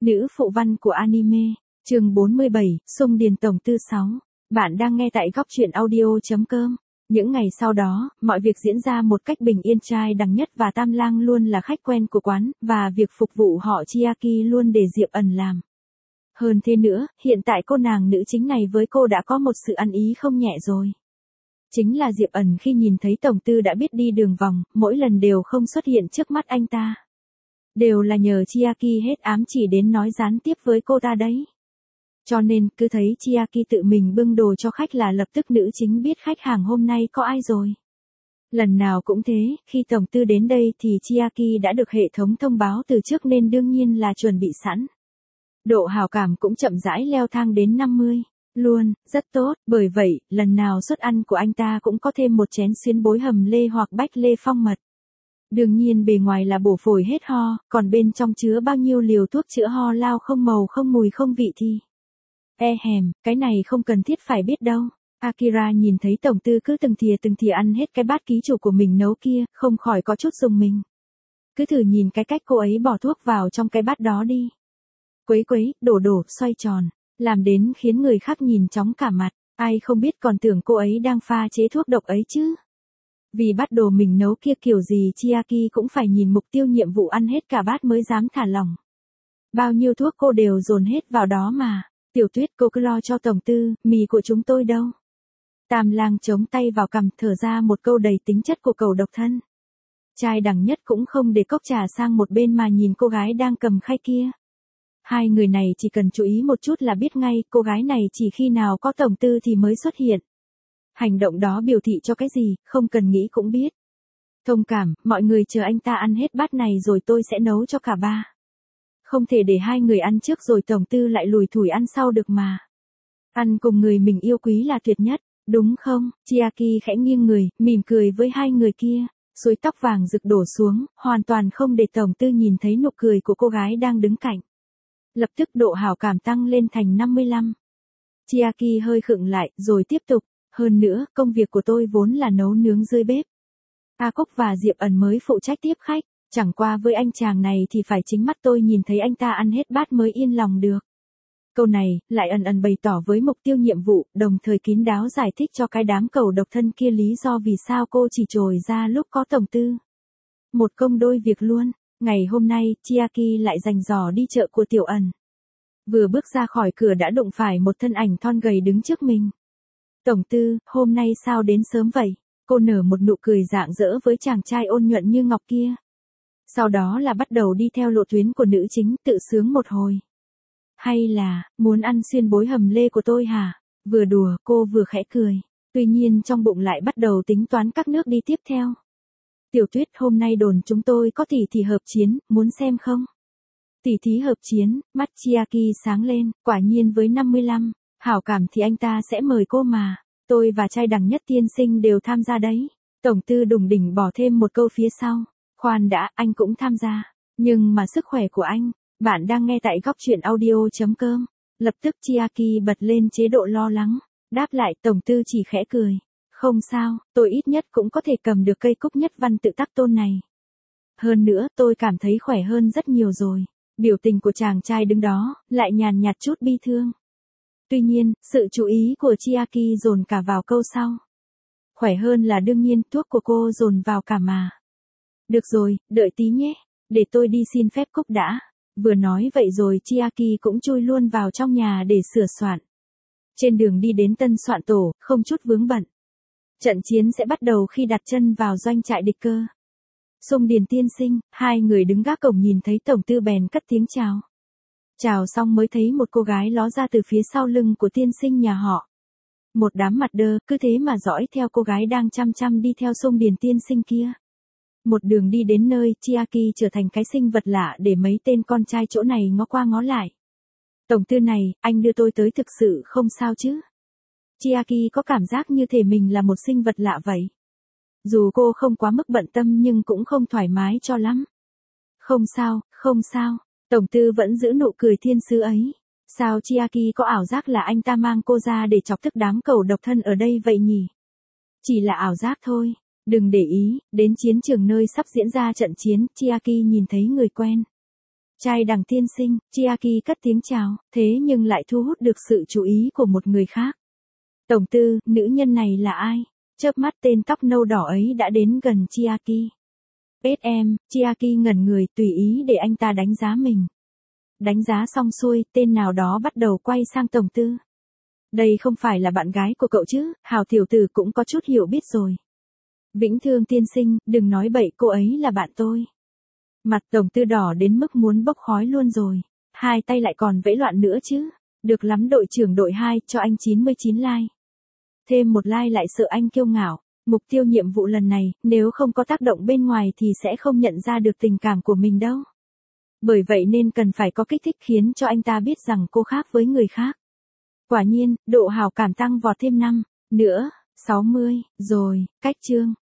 Nữ phụ văn của anime, chương 47, Xung Điền Tổng Tư 6. Bạn đang nghe tại góc truyện audio.com. Những ngày sau đó, mọi việc diễn ra một cách bình yên. Trai Đằng Nhất và Tam Lang luôn là khách quen của quán, và việc phục vụ họ Chiaki luôn để Diệp Ẩn làm. Hơn thế nữa, hiện tại cô nàng nữ chính này với cô đã có một sự ăn ý không nhẹ rồi. Chính là Diệp Ẩn khi nhìn thấy Tổng Tư đã biết đi đường vòng, mỗi lần đều không xuất hiện trước mắt anh ta. Đều là nhờ Chiaki hết ám chỉ đến nói gián tiếp với cô ta đấy. Cho nên, cứ thấy Chiaki tự mình bưng đồ cho khách là lập tức nữ chính biết khách hàng hôm nay có ai rồi. Lần nào cũng thế, khi Tổng Tư đến đây thì Chiaki đã được hệ thống thông báo từ trước nên đương nhiên là chuẩn bị sẵn. Độ hào cảm cũng chậm rãi leo thang đến 50. Luôn, rất tốt, bởi vậy, lần nào suất ăn của anh ta cũng có thêm một chén xiên bối hầm lê hoặc bách lê phong mật. Đương nhiên bề ngoài là bổ phổi hết ho, còn bên trong chứa bao nhiêu liều thuốc chữa ho lao không màu không mùi không vị thì. Cái này không cần thiết phải biết đâu. Akira nhìn thấy Tổng Tư cứ từng thìa ăn hết cái bát ký chủ của mình nấu kia, không khỏi có chút rùng mình. Cứ thử nhìn cái cách cô ấy bỏ thuốc vào trong cái bát đó đi. Quấy, đổ, xoay tròn, làm đến khiến người khác nhìn chóng cả mặt, ai không biết còn tưởng cô ấy đang pha chế thuốc độc ấy chứ. Vì bát đồ mình nấu kia kiểu gì Chiaki cũng phải nhìn mục tiêu nhiệm vụ ăn hết cả bát mới dám thả lỏng. Bao nhiêu thuốc cô đều dồn hết vào đó mà. Tiểu Tuyết, cô cứ lo cho Tổng Tư, mì của chúng tôi đâu. Tam Lang chống tay vào cằm thở ra một câu đầy tính chất của cầu độc thân. Trai Đằng Nhất cũng không để cốc trà sang một bên mà nhìn cô gái đang cầm khay kia. Hai người này chỉ cần chú ý một chút là biết ngay cô gái này chỉ khi nào có Tổng Tư thì mới xuất hiện. Hành động đó biểu thị cho cái gì, không cần nghĩ cũng biết. Thông cảm, mọi người chờ anh ta ăn hết bát này rồi tôi sẽ nấu cho cả ba. Không thể để hai người ăn trước rồi Tổng Tư lại lủi thủi ăn sau được mà. Ăn cùng người mình yêu quý là tuyệt nhất, đúng không? Chiaki khẽ nghiêng người, mỉm cười với hai người kia, suối tóc vàng rực đổ xuống, hoàn toàn không để Tổng Tư nhìn thấy nụ cười của cô gái đang đứng cạnh. Lập tức độ hảo cảm tăng lên thành 55. Chiaki hơi khựng lại, rồi tiếp tục. Hơn nữa, công việc của tôi vốn là nấu nướng dưới bếp. A Cúc và Diệp Ẩn mới phụ trách tiếp khách, chẳng qua với anh chàng này thì phải chính mắt tôi nhìn thấy anh ta ăn hết bát mới yên lòng được. Câu này, lại ẩn bày tỏ với mục tiêu nhiệm vụ, đồng thời kín đáo giải thích cho cái đám cầu độc thân kia lý do vì sao cô chỉ trồi ra lúc có Tổng Tư. Một công đôi việc luôn, ngày hôm nay, Chiaki lại rành rò đi chợ của Tiểu Ẩn. Vừa bước ra khỏi cửa đã đụng phải một thân ảnh thon gầy đứng trước mình. Tổng Tư, hôm nay sao đến sớm vậy? Cô nở một nụ cười rạng rỡ với chàng trai ôn nhuận như ngọc kia. Sau đó là bắt đầu đi theo lộ tuyến của nữ chính tự sướng một hồi. Hay là, muốn ăn xiên bối hầm lê của tôi hả? Vừa đùa cô vừa khẽ cười. Tuy nhiên trong bụng lại bắt đầu tính toán các nước đi tiếp theo. Tiểu Tuyết, hôm nay đồn chúng tôi có tỷ hợp chiến, muốn xem không? Tỷ thí hợp chiến, mắt Chiaki sáng lên, quả nhiên với 55. Hảo cảm thì anh ta sẽ mời cô mà. Tôi và trai Đằng Nhất tiên sinh đều tham gia đấy. Tổng Tư đùng đỉnh bỏ thêm một câu phía sau. Khoan đã, anh cũng tham gia. Nhưng mà sức khỏe của anh. Bạn đang nghe tại góc truyện audio.com. Lập tức Chiaki bật lên chế độ lo lắng. Đáp lại Tổng Tư chỉ khẽ cười. Không sao, tôi ít nhất cũng có thể cầm được cây cúc nhất văn tự tác tôn này. Hơn nữa, tôi cảm thấy khỏe hơn rất nhiều rồi. Biểu tình của chàng trai đứng đó, lại nhàn nhạt chút bi thương. Tuy nhiên, sự chú ý của Chiaki dồn cả vào câu sau. Khỏe hơn là đương nhiên, thuốc của cô dồn vào cả mà. Được rồi, đợi tí nhé, để tôi đi xin phép Cúc đã. Vừa nói vậy rồi Chiaki cũng chui luôn vào trong nhà để sửa soạn. Trên đường đi đến Tân Soạn Tổ, không chút vướng bận. Trận chiến sẽ bắt đầu khi đặt chân vào doanh trại địch cơ. Xung Điền tiên sinh, hai người đứng gác cổng nhìn thấy Tổng Tư bèn cất tiếng chào. Chào xong mới thấy một cô gái ló ra từ phía sau lưng của tiên sinh nhà họ. Một đám mặt đơ, cứ thế mà dõi theo cô gái đang chăm đi theo Xung Điền tiên sinh kia. Một đường đi đến nơi, Chiaki trở thành cái sinh vật lạ để mấy tên con trai chỗ này ngó qua ngó lại. Tổng Tư này, anh đưa tôi tới thực sự không sao chứ? Chiaki có cảm giác như thể mình là một sinh vật lạ vậy. Dù cô không quá mức bận tâm nhưng cũng không thoải mái cho lắm. Không sao. Tổng Tư vẫn giữ nụ cười thiên sứ ấy. Sao Chiaki có ảo giác là anh ta mang cô ra để chọc tức đám cầu độc thân ở đây vậy nhỉ? Chỉ là ảo giác thôi. Đừng để ý, đến chiến trường nơi sắp diễn ra trận chiến, Chiaki nhìn thấy người quen. Trai đằng tiên sinh, Chiaki cất tiếng chào, thế nhưng lại thu hút được sự chú ý của một người khác. Tổng tư, nữ nhân này là ai? Chớp mắt tên tóc nâu đỏ ấy đã đến gần Chiaki. SM, Chiaki ngẩn người tùy ý để anh ta đánh giá mình. Đánh giá xong xuôi, tên nào đó bắt đầu quay sang tổng tư. Đây không phải là bạn gái của cậu chứ, Hào tiểu tử cũng có chút hiểu biết rồi. Vĩnh Thương tiên sinh, đừng nói bậy, cô ấy là bạn tôi. Mặt tổng tư đỏ đến mức muốn bốc khói luôn rồi. Hai tay lại còn vẫy loạn nữa chứ. Được lắm đội trưởng đội 2, cho anh 99 like. Thêm một like lại sợ anh kiêu ngạo. Mục tiêu nhiệm vụ lần này, nếu không có tác động bên ngoài thì sẽ không nhận ra được tình cảm của mình đâu. Bởi vậy nên cần phải có kích thích khiến cho anh ta biết rằng cô khác với người khác. Quả nhiên, độ hào cảm tăng vọt thêm 5 nữa, 60, rồi, cách chương.